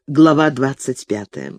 Глава 25.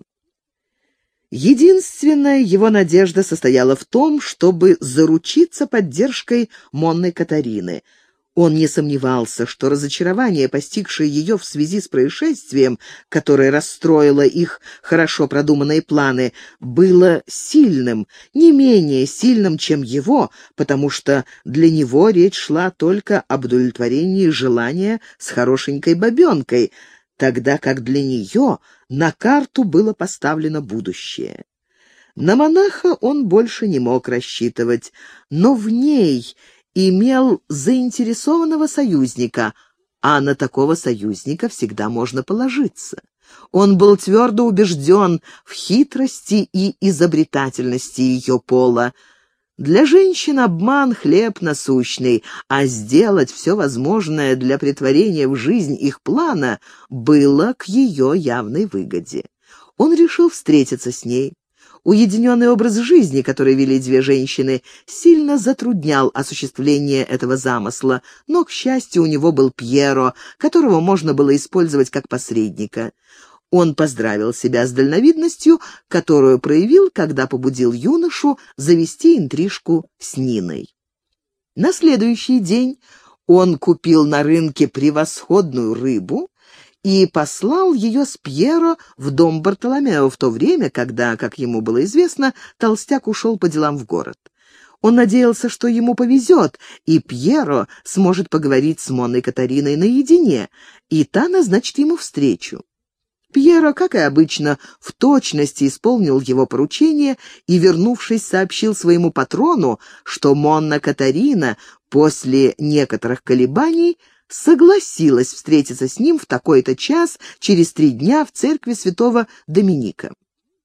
Единственная его надежда состояла в том, чтобы заручиться поддержкой Монны Катарины. Он не сомневался, что разочарование, постигшее ее в связи с происшествием, которое расстроило их хорошо продуманные планы, было сильным, не менее сильным, чем его, потому что для него речь шла только об удовлетворении желания с хорошенькой бабенкой, тогда как для нее на карту было поставлено будущее. На монаха он больше не мог рассчитывать, но в ней имел заинтересованного союзника, а на такого союзника всегда можно положиться. Он был твердо убежден в хитрости и изобретательности ее пола. Для женщин обман — хлеб насущный, а сделать все возможное для претворения в жизнь их плана было к ее явной выгоде. Он решил встретиться с ней. Уединенный образ жизни, который вели две женщины, сильно затруднял осуществление этого замысла, но, к счастью, у него был Пьеро, которого можно было использовать как посредника. Он поздравил себя с дальновидностью, которую проявил, когда побудил юношу завести интрижку с Ниной. На следующий день он купил на рынке превосходную рыбу и послал ее с Пьеро в дом Бартоломео в то время, когда, как ему было известно, толстяк ушел по делам в город. Он надеялся, что ему повезет, и Пьеро сможет поговорить с Монной Катариной наедине, и та назначит ему встречу. Пьеро, как и обычно, в точности исполнил его поручение и, вернувшись, сообщил своему патрону, что Монна Катарина после некоторых колебаний согласилась встретиться с ним в такой-то час через 3 дня в церкви святого Доминика.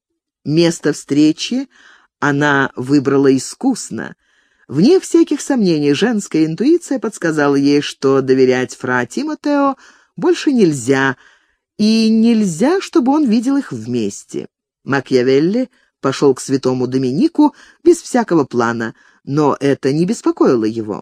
Место встречи она выбрала искусно. Вне всяких сомнений, женская интуиция подсказала ей, что доверять фра Тимотео больше нельзя, и нельзя, чтобы он видел их вместе. Макиавелли пошел к святому Доминику без всякого плана, но это не беспокоило его.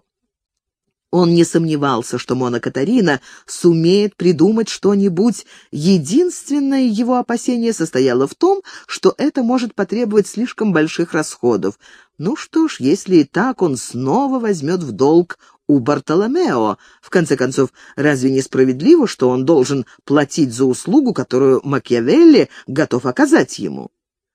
Он не сомневался, что Монна Катарина сумеет придумать что-нибудь. Единственное его опасение состояло в том, что это может потребовать слишком больших расходов. Ну что ж, если и так, он снова возьмет в долг у Бартоломео. В конце концов, разве не справедливо, что он должен платить за услугу, которую Макиавелли готов оказать ему?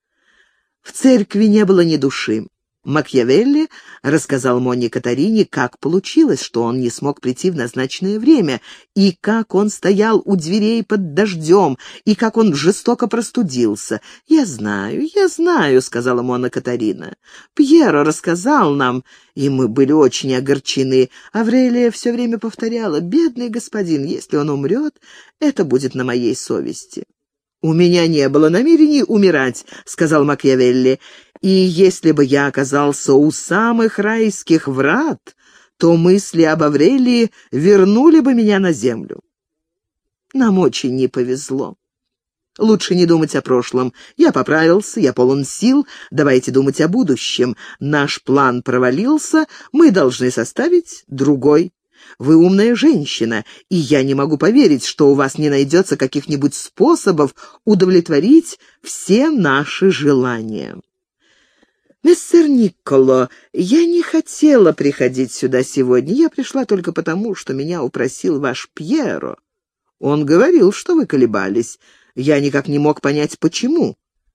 В церкви не было ни души. Макиавелли рассказал Монне Катарине, как получилось, что он не смог прийти в назначенное время, и как он стоял у дверей под дождем, и как он жестоко простудился. «Я знаю, — сказала Монна Катарина. «Пьеро рассказал нам, и мы были очень огорчены. Аврелия все время повторяла: бедный господин, если он умрет, это будет на моей совести». «У меня не было намерений умирать», — сказал Макиавелли, «и если бы я оказался у самых райских врат, то мысли об Аврелии вернули бы меня на землю. Нам очень не повезло. Лучше не думать о прошлом. Я поправился, я полон сил, давайте думать о будущем. Наш план провалился, мы должны составить другой. Вы умная женщина, и я не могу поверить, что у вас не найдется каких-нибудь способов удовлетворить все наши желания». «Мессер Никколо, я не хотела приходить сюда сегодня. Я пришла только потому, что меня упросил ваш Пьеро. Он говорил, что вы колебались. Я никак не мог понять, почему.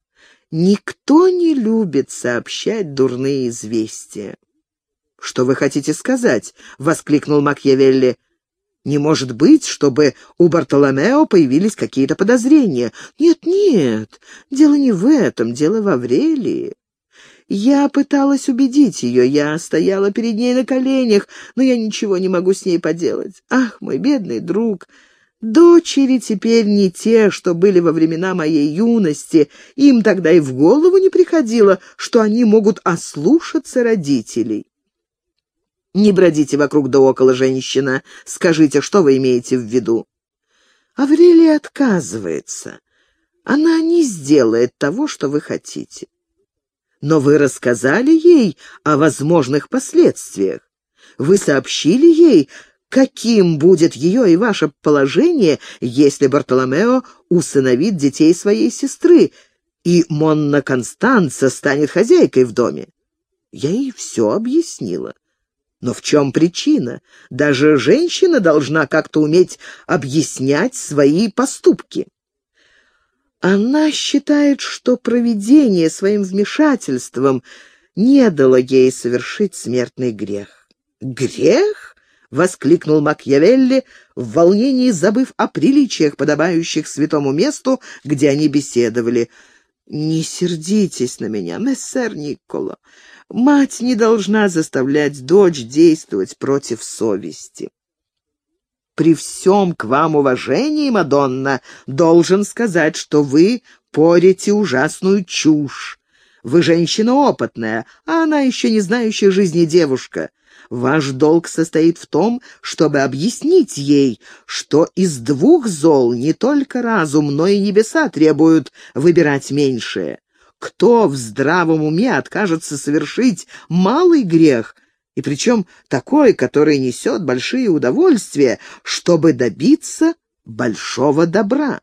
Никто не любит сообщать дурные известия». «Что вы хотите сказать?» — воскликнул Макиавелли. «Не может быть, чтобы у Бартоломео появились какие-то подозрения». «Нет, дело не в этом, дело в Аврелии. Я пыталась убедить ее, я стояла перед ней на коленях, но я ничего не могу с ней поделать. Ах, мой бедный друг, дочери теперь не те, что были во времена моей юности. Им тогда и в голову не приходило, что они могут ослушаться родителей». «Не бродите вокруг да около, женщина. Скажите, что вы имеете в виду?» «Аврелия отказывается. Она не сделает того, что вы хотите». «Но вы рассказали ей о возможных последствиях. Вы сообщили ей, Каким будет ее и ваше положение, если Бартоломео усыновит детей своей сестры, и Монна Констанца станет хозяйкой в доме? Я ей все объяснила. Но в чем причина? Даже женщина должна как-то уметь объяснять свои поступки. Она считает, что провидение своим вмешательством не дало ей совершить смертный грех. «Грех?» — воскликнул Макиавелли, в волнении забыв о приличиях, подобающих святому месту, где они беседовали. «Не сердитесь на меня, мессер Никколо. Мать не должна заставлять дочь действовать против совести». «При всем к вам уважении, Мадонна, должен сказать, что вы порете ужасную чушь. Вы женщина опытная, а она еще не знающая жизни девушка. Ваш долг состоит в том, чтобы объяснить ей, что из двух зол не только разум, но и небеса требуют выбирать меньшее. Кто в здравом уме откажется совершить малый грех, и причем такой, который несет большие удовольствия, чтобы добиться большого добра?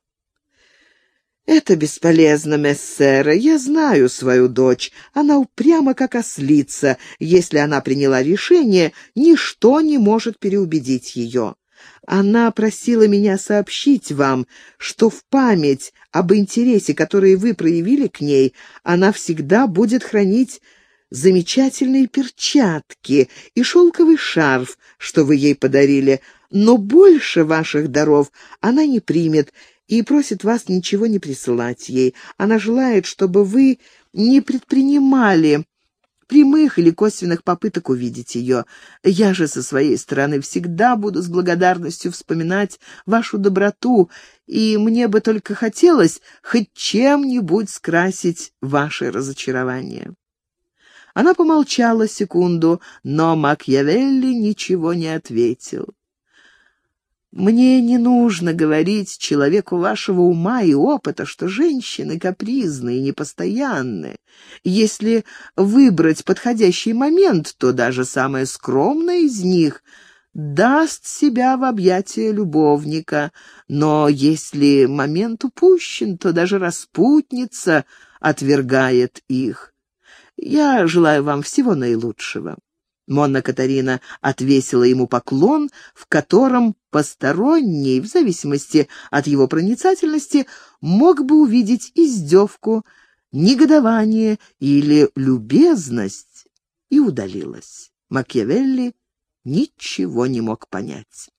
«Это бесполезно, мессера. Я знаю свою дочь. Она упряма, как ослица. Если она приняла решение, ничто не может переубедить ее. Она просила меня сообщить вам, что в память об интересе, который вы проявили к ней, она всегда будет хранить замечательные перчатки и шелковый шарф, что вы ей подарили, но больше ваших даров она не примет и просит вас ничего не присылать ей. Она желает, чтобы вы не предпринимали прямых или косвенных попыток увидеть ее. Я же со своей стороны всегда буду с благодарностью вспоминать вашу доброту, и мне бы только хотелось хоть чем-нибудь скрасить ваше разочарование». Она помолчала секунду, но Макиавелли ничего не ответил. «Мне не нужно говорить человеку вашего ума и опыта, что женщины капризны и непостоянны. Если выбрать подходящий момент, то даже самая скромная из них даст себя в объятия любовника. Но если момент упущен, то даже распутница отвергает их. Я желаю вам всего наилучшего». Монна Катарина отвесила ему поклон, в котором посторонний, в зависимости от его проницательности, мог бы увидеть издевку, негодование или любезность, и удалилась. Макиавелли ничего не мог понять.